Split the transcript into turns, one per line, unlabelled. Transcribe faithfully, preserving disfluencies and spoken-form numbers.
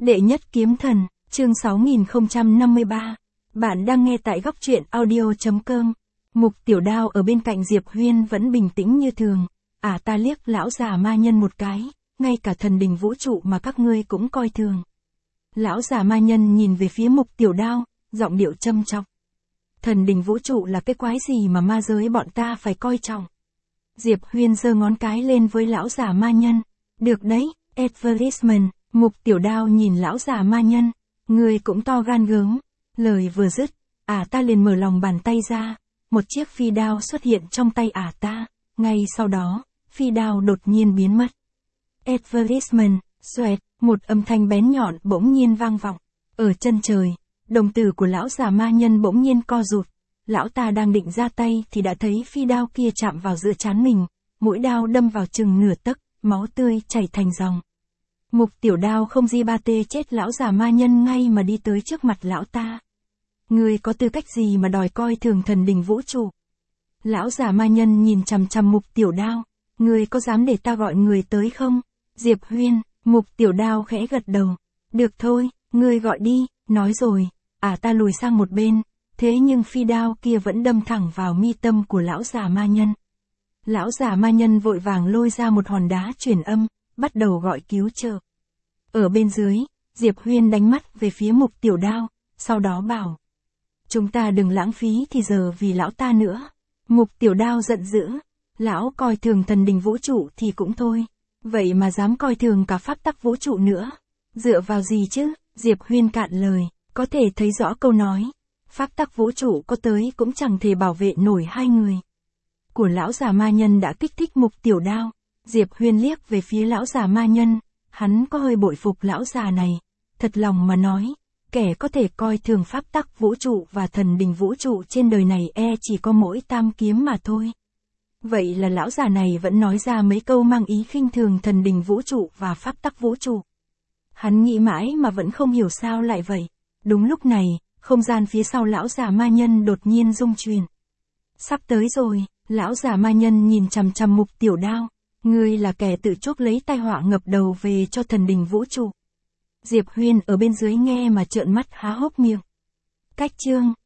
Đệ nhất kiếm thần, chương sáu nghìn không trăm năm mươi ba. Bạn đang nghe tại góc truyện audio chấm com. Mục Tiểu Đao ở bên cạnh Diệp Huyên vẫn bình tĩnh như thường. À ta liếc lão già ma nhân một cái, ngay cả thần đình vũ trụ mà các ngươi cũng coi thường. Lão già ma nhân nhìn về phía Mục Tiểu Đao, giọng điệu châm chọc. Thần đình vũ trụ là cái quái gì mà ma giới bọn ta phải coi trọng. Diệp Huyên giơ ngón cái lên với lão già ma nhân. Được đấy, advertisement. Mục Tiểu Đao nhìn lão già ma nhân. Người cũng to gan gớm. Lời vừa dứt, ả ta liền mở lòng bàn tay ra. Một chiếc phi đao xuất hiện trong tay ả ta. Ngay sau đó, phi đao đột nhiên biến mất. Advertisement, xoẹt, một âm thanh bén nhọn bỗng nhiên vang vọng. Ở chân trời, đồng tử của lão già ma nhân bỗng nhiên co rụt. Lão ta đang định ra tay thì đã thấy phi đao kia chạm vào giữa trán mình. Mũi đao đâm vào chừng nửa tấc, máu tươi chảy thành dòng. Mục Tiểu Đao không di ba tê chết lão già ma nhân ngay mà đi tới trước mặt lão ta. Ngươi có tư cách gì mà đòi coi thường thần đình vũ trụ? Lão già ma nhân nhìn chằm chằm Mục Tiểu Đao. Ngươi có dám để ta gọi người tới không? Diệp Huyên, Mục Tiểu Đao khẽ gật đầu. Được thôi, ngươi gọi đi, nói rồi. À ta lùi sang một bên, thế nhưng phi đao kia vẫn đâm thẳng vào mi tâm của lão già ma nhân. Lão già ma nhân vội vàng lôi ra một hòn đá truyền âm, bắt đầu gọi cứu trợ. Ở bên dưới, Diệp Huyên đánh mắt về phía Mục Tiểu Đao, sau đó bảo. Chúng ta đừng lãng phí thì giờ vì lão ta nữa. Mục Tiểu Đao giận dữ. Lão coi thường thần đình vũ trụ thì cũng thôi. Vậy mà dám coi thường cả pháp tắc vũ trụ nữa. Dựa vào gì chứ? Diệp Huyên cạn lời, có thể thấy rõ câu nói. Pháp tắc vũ trụ có tới cũng chẳng thể bảo vệ nổi hai người. Của lão già ma nhân đã kích thích Mục Tiểu Đao. Diệp Huyên liếc về phía lão già ma nhân. Hắn có hơi bội phục lão già này. Thật lòng mà nói, kẻ có thể coi thường pháp tắc vũ trụ và thần đình vũ trụ trên đời này e chỉ có mỗi tam kiếm mà thôi. Vậy là lão già này vẫn nói ra mấy câu mang ý khinh thường thần đình vũ trụ và pháp tắc vũ trụ. Hắn nghĩ mãi mà vẫn không hiểu sao lại vậy. Đúng lúc này, không gian phía sau lão già ma nhân đột nhiên rung chuyển. Sắp tới rồi, lão già ma nhân nhìn chằm chằm Mục Tiểu Đao. Ngươi là kẻ tự chuốc lấy tai họa ngập đầu về cho thần đình vũ trụ. Diệp Huyên ở bên dưới nghe mà trợn mắt há hốc miệng. Cách chương,